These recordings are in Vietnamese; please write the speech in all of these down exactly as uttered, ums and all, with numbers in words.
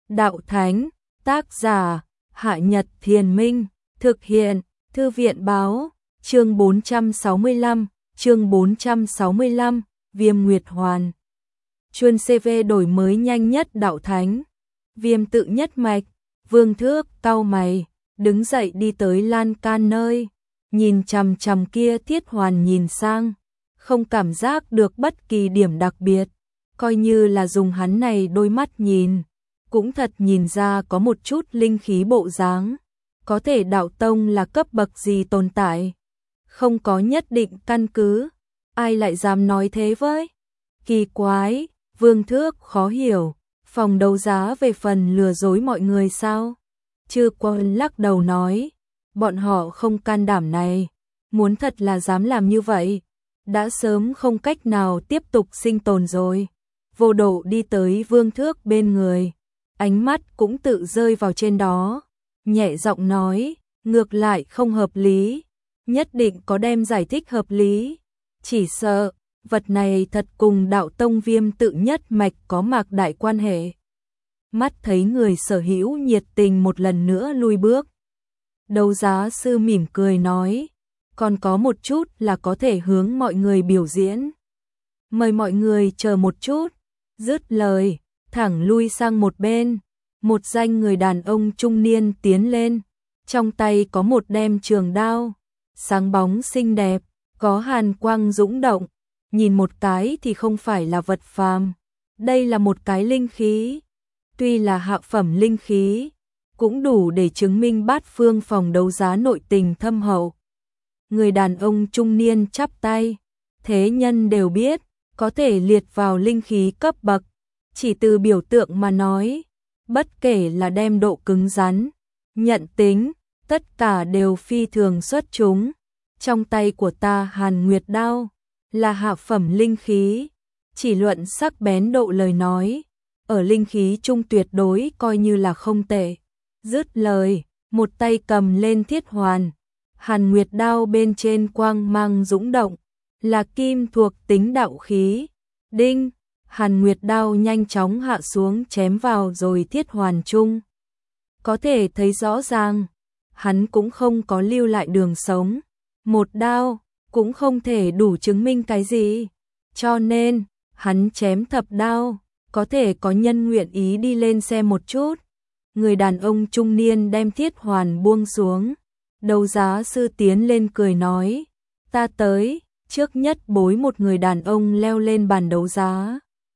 Đạo Thánh, tác giả, Hạ Nhật Thiền Minh, thực hiện, Thư viện báo, chương bốn trăm sáu mươi lăm, chương bốn trăm sáu mươi lăm, Viêm Nguyệt Hoàn. Chuyên xê vê đổi mới nhanh nhất Đạo Thánh, Viêm tự nhất mạch, Vương Thước cau mày, đứng dậy đi tới lan can nơi, nhìn chằm chằm kia Thiết Hoàn nhìn sang, không cảm giác được bất kỳ điểm đặc biệt, coi như là dùng hắn này đôi mắt nhìn, cũng thật nhìn ra có một chút linh khí bộ dáng, có thể đạo tông là cấp bậc gì tồn tại, không có nhất định căn cứ, ai lại dám nói thế với? Kỳ quái, Vương Thước khó hiểu, phòng đấu giá về phần lừa dối mọi người sao? Chư Quân lắc đầu nói, bọn họ không can đảm này, muốn thật là dám làm như vậy, đã sớm không cách nào tiếp tục sinh tồn rồi. Vô Độ đi tới Vương Thước bên người, ánh mắt cũng tự rơi vào trên đó, nhẹ giọng nói, ngược lại không hợp lý, nhất định có đem giải thích hợp lý, chỉ sợ, vật này thật cùng đạo tông Viêm tự nhất mạch có mạc đại quan hệ. Mắt thấy người sở hữu nhiệt tình một lần nữa lui bước. Đấu giá sư mỉm cười nói, còn có một chút là có thể hướng mọi người biểu diễn. Mời mọi người chờ một chút, dứt lời, thẳng lui sang một bên, một danh người đàn ông trung niên tiến lên, trong tay có một đem trường đao, sáng bóng xinh đẹp, có hàn quang dũng động, nhìn một cái thì không phải là vật phàm, đây là một cái linh khí, tuy là hạ phẩm linh khí, cũng đủ để chứng minh bát phương phòng đấu giá nội tình thâm hậu. Người đàn ông trung niên chắp tay, thế nhân đều biết, có thể liệt vào linh khí cấp bậc, chỉ từ biểu tượng mà nói, bất kể là đem độ cứng rắn, nhận tính, tất cả đều phi thường xuất chúng. Trong tay của ta Hàn Nguyệt đao là hạ phẩm linh khí, chỉ luận sắc bén độ lời nói, ở linh khí trung tuyệt đối coi như là không tệ. Dứt lời, một tay cầm lên Thiết Hoàn, Hàn Nguyệt đao bên trên quang mang dũng động, là kim thuộc tính đạo khí. Đinh, Hàn Nguyệt đao nhanh chóng hạ xuống chém vào rồi Thiết Hoàn chung. Có thể thấy rõ ràng, hắn cũng không có lưu lại đường sống. Một đao, cũng không thể đủ chứng minh cái gì. Cho nên, hắn chém thập đao, có thể có nhân nguyện ý đi lên xem một chút. Người đàn ông trung niên đem Thiết Hoàn buông xuống. Đấu giá sư tiến lên cười nói, ta tới, trước nhất bối một người đàn ông leo lên bàn đấu giá.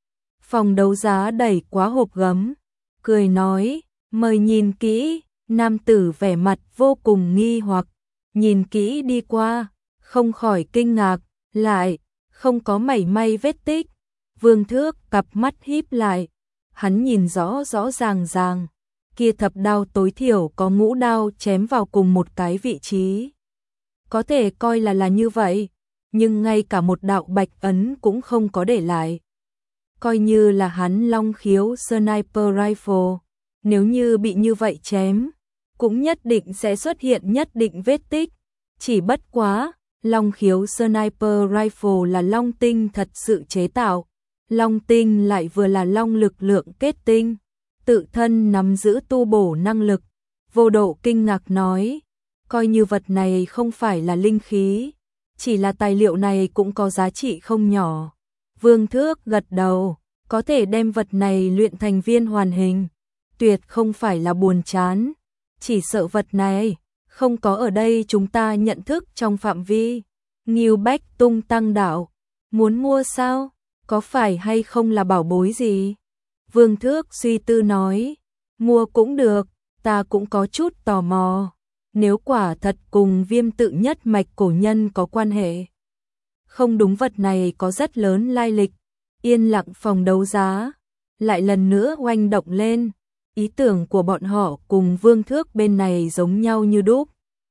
Phòng đấu giá đẩy quá hộp gấm, cười nói, mời nhìn kỹ, nam tử vẻ mặt vô cùng nghi hoặc, nhìn kỹ đi qua, không khỏi kinh ngạc, lại, không có mảy may vết tích. Vương Thước cặp mắt híp lại, hắn nhìn rõ rõ ràng ràng, kia thập đao tối thiểu có ngũ đao chém vào cùng một cái vị trí. Có thể coi là là như vậy, nhưng ngay cả một đạo bạch ấn cũng không có để lại. Coi như là hắn long khiếu sniper rifle, nếu như bị như vậy chém, cũng nhất định sẽ xuất hiện nhất định vết tích. Chỉ bất quá, long khiếu sniper rifle là long tinh thật sự chế tạo, long tinh lại vừa là long lực lượng kết tinh, tự thân nắm giữ tu bổ năng lực. Vô Độ kinh ngạc nói, coi như vật này không phải là linh khí, chỉ là tài liệu này cũng có giá trị không nhỏ. Vương Thước gật đầu, có thể đem vật này luyện thành viên hoàn hình, tuyệt không phải là buồn chán, chỉ sợ vật này không có ở đây chúng ta nhận thức trong phạm vi. Ngưu Bách tung tăng đạo, muốn mua sao? Có phải hay không là bảo bối gì? Vương Thước suy tư nói, mua cũng được, ta cũng có chút tò mò, nếu quả thật cùng Viêm tự nhất mạch cổ nhân có quan hệ. Không đúng, vật này có rất lớn lai lịch. Yên lặng phòng đấu giá, lại lần nữa oanh động lên, ý tưởng của bọn họ cùng Vương Thước bên này giống nhau như đúc.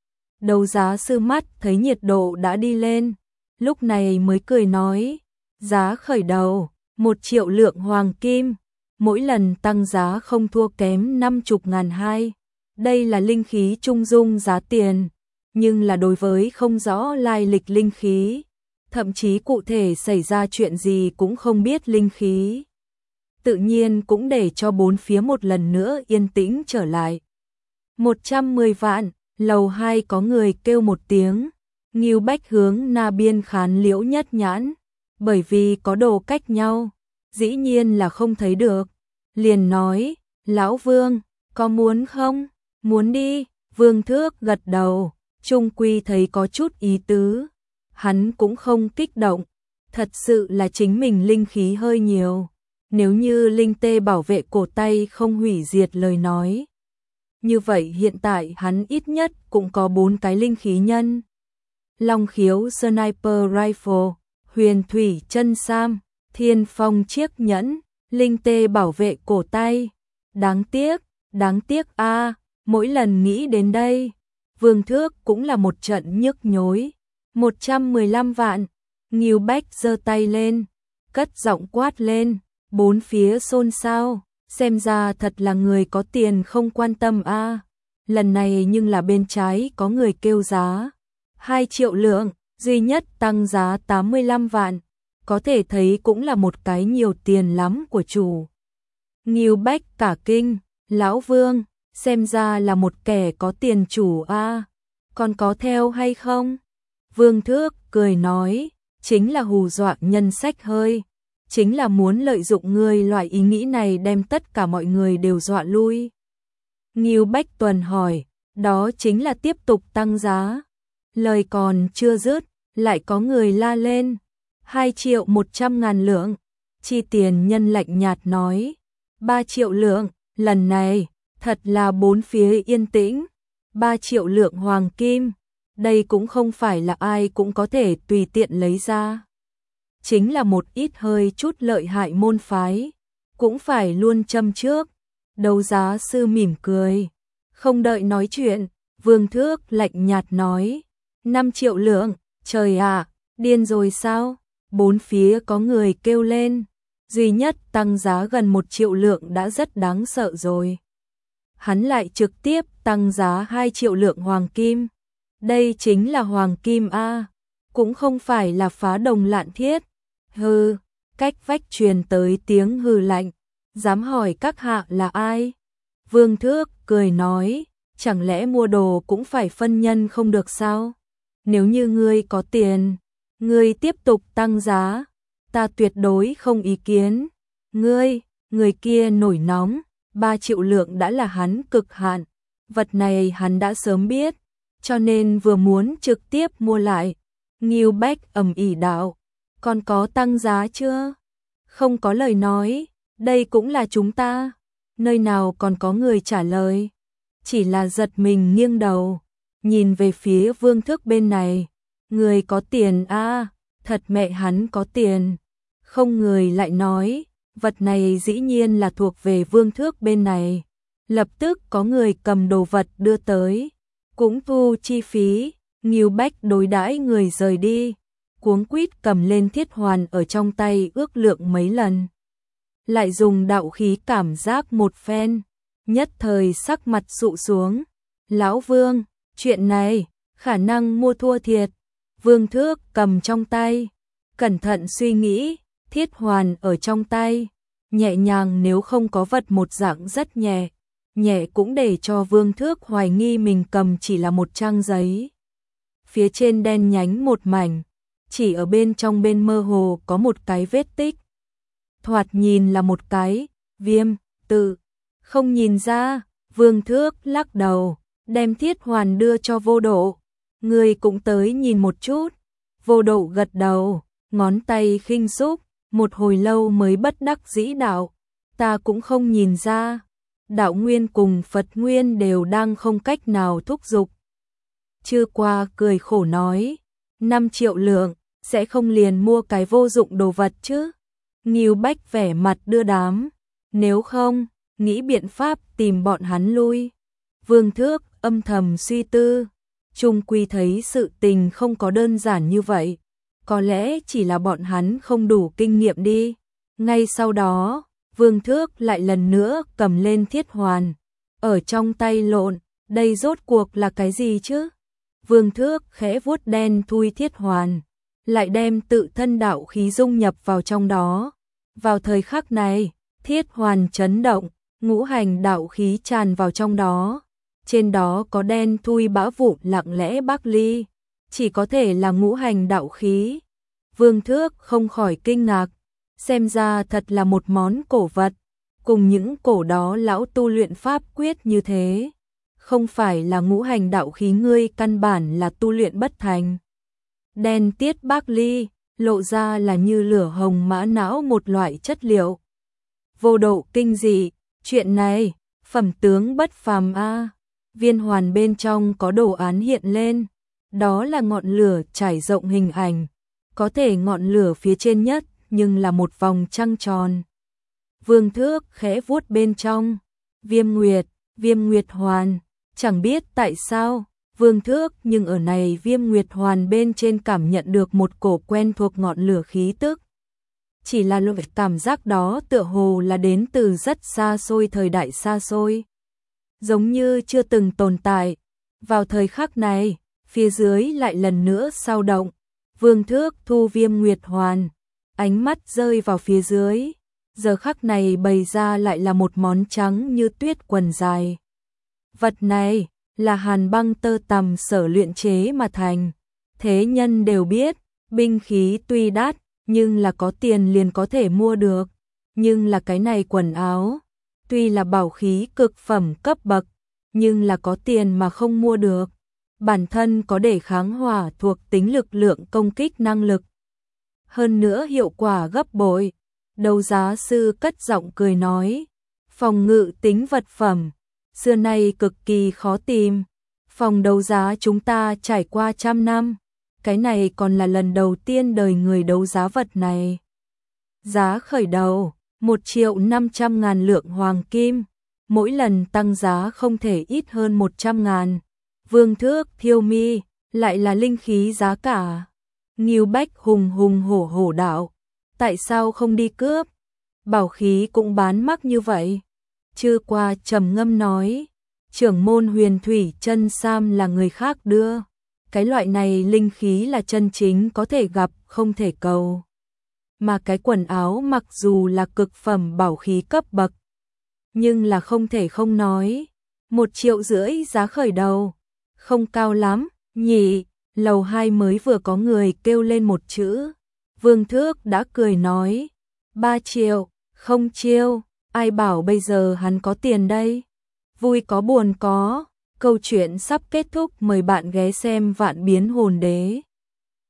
Đấu giá sư mắt thấy nhiệt độ đã đi lên, lúc này mới cười nói, giá khởi đầu, một triệu lượng hoàng kim, mỗi lần tăng giá không thua kém năm chục ngàn hai. Đây là linh khí trung dung giá tiền, nhưng là đối với không rõ lai lịch linh khí, thậm chí cụ thể xảy ra chuyện gì cũng không biết linh khí. tự nhiên cũng để cho bốn phía một lần nữa yên tĩnh trở lại. một trăm mười vạn, lầu hai có người kêu một tiếng, Ngưu Bách hướng Na Biên Khán Liễu nhất nhãn, bởi vì có đồ cách nhau, dĩ nhiên là không thấy được, liền nói, lão Vương, có muốn không? Muốn đi, Vương Thước gật đầu, trung quy thấy có chút ý tứ, hắn cũng không kích động, thật sự là chính mình linh khí hơi nhiều, nếu như linh tê bảo vệ cổ tay không hủy diệt lời nói. Như vậy hiện tại hắn ít nhất cũng có bốn cái linh khí nhân. Long khiếu sniper rifle, huyền thủy chân sam, thiên phong chiếc nhẫn, linh tê bảo vệ cổ tay. Đáng tiếc, đáng tiếc a, mỗi lần nghĩ đến đây, Vương Thước cũng là một trận nhức nhối. một trăm mười lăm vạn, Ngưu Bách giơ tay lên, cất giọng quát lên, bốn phía xôn xao, xem ra thật là người có tiền không quan tâm a. Lần này nhưng là bên trái có người kêu giá hai triệu lượng, duy nhất tăng giá tám mươi lăm vạn, có thể thấy cũng là một cái nhiều tiền lắm của chủ. Ngưu Bách cả kinh, lão Vương, xem ra là một kẻ có tiền chủ a, còn có theo hay không? Vương Thước cười nói, chính là hù dọa nhân sách hơi, chính là muốn lợi dụng ngươi loại ý nghĩ này đem tất cả mọi người đều dọa lui. Ngưu Bách Tuần hỏi, đó chính là tiếp tục tăng giá. Lời còn chưa dứt, lại có người la lên, hai triệu một trăm ngàn lượng, chi tiền nhân lạnh nhạt nói, ba triệu lượng, lần này, thật là bốn phía yên tĩnh, ba triệu lượng hoàng kim, đây cũng không phải là ai cũng có thể tùy tiện lấy ra. Chính là một ít hơi chút lợi hại môn phái, cũng phải luôn châm trước. Đấu giá sư mỉm cười, không đợi nói chuyện, Vương Thước lạnh nhạt nói, năm triệu lượng, trời ạ, điên rồi sao? Bốn phía có người kêu lên, duy nhất tăng giá gần một triệu lượng đã rất đáng sợ rồi. Hắn lại trực tiếp tăng giá hai triệu lượng hoàng kim. Đây chính là hoàng kim a, cũng không phải là phá đồng lạn thiết. Hừ, cách vách truyền tới tiếng hừ lạnh, dám hỏi các hạ là ai? Vương Thước cười nói, chẳng lẽ mua đồ cũng phải phân nhân không được sao? Nếu như ngươi có tiền, ngươi tiếp tục tăng giá, ta tuyệt đối không ý kiến. Ngươi, người kia nổi nóng, ba triệu lượng đã là hắn cực hạn, vật này hắn đã sớm biết, cho nên vừa muốn trực tiếp mua lại. Ngưu Bách ầm ĩ đạo, còn có tăng giá chưa? Không có lời nói, đây cũng là chúng ta. Nơi nào còn có người trả lời, chỉ là giật mình nghiêng đầu, nhìn về phía Vương Thước bên này. Người có tiền a, à, thật mẹ hắn có tiền. Không người lại nói, vật này dĩ nhiên là thuộc về Vương Thước bên này. Lập tức có người cầm đồ vật đưa tới, cũng thu chi phí. Ngưu Bách đối đãi người rời đi, cuống quýt cầm lên thiết hoàn ở trong tay ước lượng mấy lần. Lại dùng đạo khí cảm giác một phen, nhất thời sắc mặt sụ xuống. Lão Vương, chuyện này, khả năng mua thua thiệt. Vương Thước cầm trong tay, cẩn thận suy nghĩ, thiết hoàn ở trong tay, nhẹ nhàng nếu không có vật một dạng rất nhẹ, nhẹ cũng để cho Vương Thước hoài nghi mình cầm chỉ là một trang giấy. Phía trên đen nhánh một mảnh, chỉ ở bên trong bên mơ hồ có một cái vết tích. Thoạt nhìn là một cái viêm tự, không nhìn ra. Vương Thước lắc đầu, đem thiết hoàn đưa cho Vô Độ. Người cũng tới nhìn một chút. Vô Độ gật đầu, ngón tay khinh xúc, một hồi lâu mới bất đắc dĩ đạo, ta cũng không nhìn ra. Đạo nguyên cùng Phật nguyên đều đang không cách nào thúc giục. Chưa qua cười khổ nói, năm triệu lượng, sẽ không liền mua cái vô dụng đồ vật chứ? Ngưu Bách vẻ mặt đưa đám, nếu không, nghĩ biện pháp tìm bọn hắn lui. Vương Thước âm thầm suy tư, chung quy thấy sự tình không có đơn giản như vậy, có lẽ chỉ là bọn hắn không đủ kinh nghiệm đi. Ngay sau đó, Vương Thước lại lần nữa cầm lên thiết hoàn, ở trong tay lộn, đây rốt cuộc là cái gì chứ? Vương Thước khẽ vuốt đen thui thiết hoàn, lại đem tự thân đạo khí dung nhập vào trong đó. Vào thời khắc này, Thiết hoàn chấn động, ngũ hành đạo khí tràn vào trong đó. Trên đó có đen thui bã vụn lặng lẽ bắc ly, chỉ có thể là ngũ hành đạo khí. Vương Thước không khỏi kinh ngạc, xem ra thật là một món cổ vật, cùng những cổ đó lão tu luyện pháp quyết như thế. Không phải là ngũ hành đạo khí ngươi căn bản là tu luyện bất thành. Đen tiết bác ly, lộ ra là như lửa hồng mã não một loại chất liệu. Vô độ kinh dị, chuyện này, phẩm tướng bất phàm a. Viên hoàn bên trong có đồ án hiện lên, đó là ngọn lửa trải rộng hình ảnh, có thể ngọn lửa phía trên nhất nhưng là một vòng trăng tròn. Vương Thước khẽ vuốt bên trong, Viêm Nguyệt, Viêm Nguyệt hoàn, chẳng biết tại sao, Vương Thước nhưng ở này Viêm Nguyệt hoàn bên trên cảm nhận được một cổ quen thuộc ngọn lửa khí tức. Chỉ là loại cảm giác đó tựa hồ là đến từ rất xa xôi, thời đại xa xôi, giống như chưa từng tồn tại. Vào thời khắc này, phía dưới lại lần nữa sao động. Vương Thước thu Viêm Nguyệt hoàn, ánh mắt rơi vào phía dưới. Giờ khắc này bày ra lại là một món trắng như tuyết quần dài. Vật này là hàn băng tơ tằm sở luyện chế mà thành. Thế nhân đều biết, binh khí tuy đắt, nhưng là có tiền liền có thể mua được. Nhưng là cái này quần áo, tuy là bảo khí cực phẩm cấp bậc, nhưng là có tiền mà không mua được. Bản thân có để kháng hỏa thuộc tính lực lượng công kích năng lực. Hơn nữa hiệu quả gấp bội. Đấu giá sư cất giọng cười nói, phòng ngự tính vật phẩm, xưa nay cực kỳ khó tìm. Phòng đấu giá chúng ta trải qua trăm năm, cái này còn là lần đầu tiên đời người đấu giá vật này. Giá khởi đầu, một triệu năm trăm ngàn lượng hoàng kim, mỗi lần tăng giá không thể ít hơn một trăm ngàn. Vương Thước thiêu mi, lại là linh khí giá cả. Ngưu Bách hùng hùng hổ hổ đạo, tại sao không đi cướp? Bảo khí cũng bán mắc như vậy. Chư qua trầm ngâm nói, trưởng môn Huyền Thủy chân sam là người khác đưa. Cái loại này linh khí là chân chính có thể gặp, không thể cầu. Mà cái quần áo mặc dù là cực phẩm bảo khí cấp bậc, nhưng là không thể không nói. Một triệu rưỡi giá khởi đầu, không cao lắm, nhỉ? Lầu hai mới vừa có người kêu lên một chữ. Vương Thước đã cười nói, ba triệu, không chiêu, ai bảo bây giờ hắn có tiền đây. Vui có buồn có, câu chuyện sắp kết thúc, mời bạn ghé xem Vạn Biến Hồn Đế.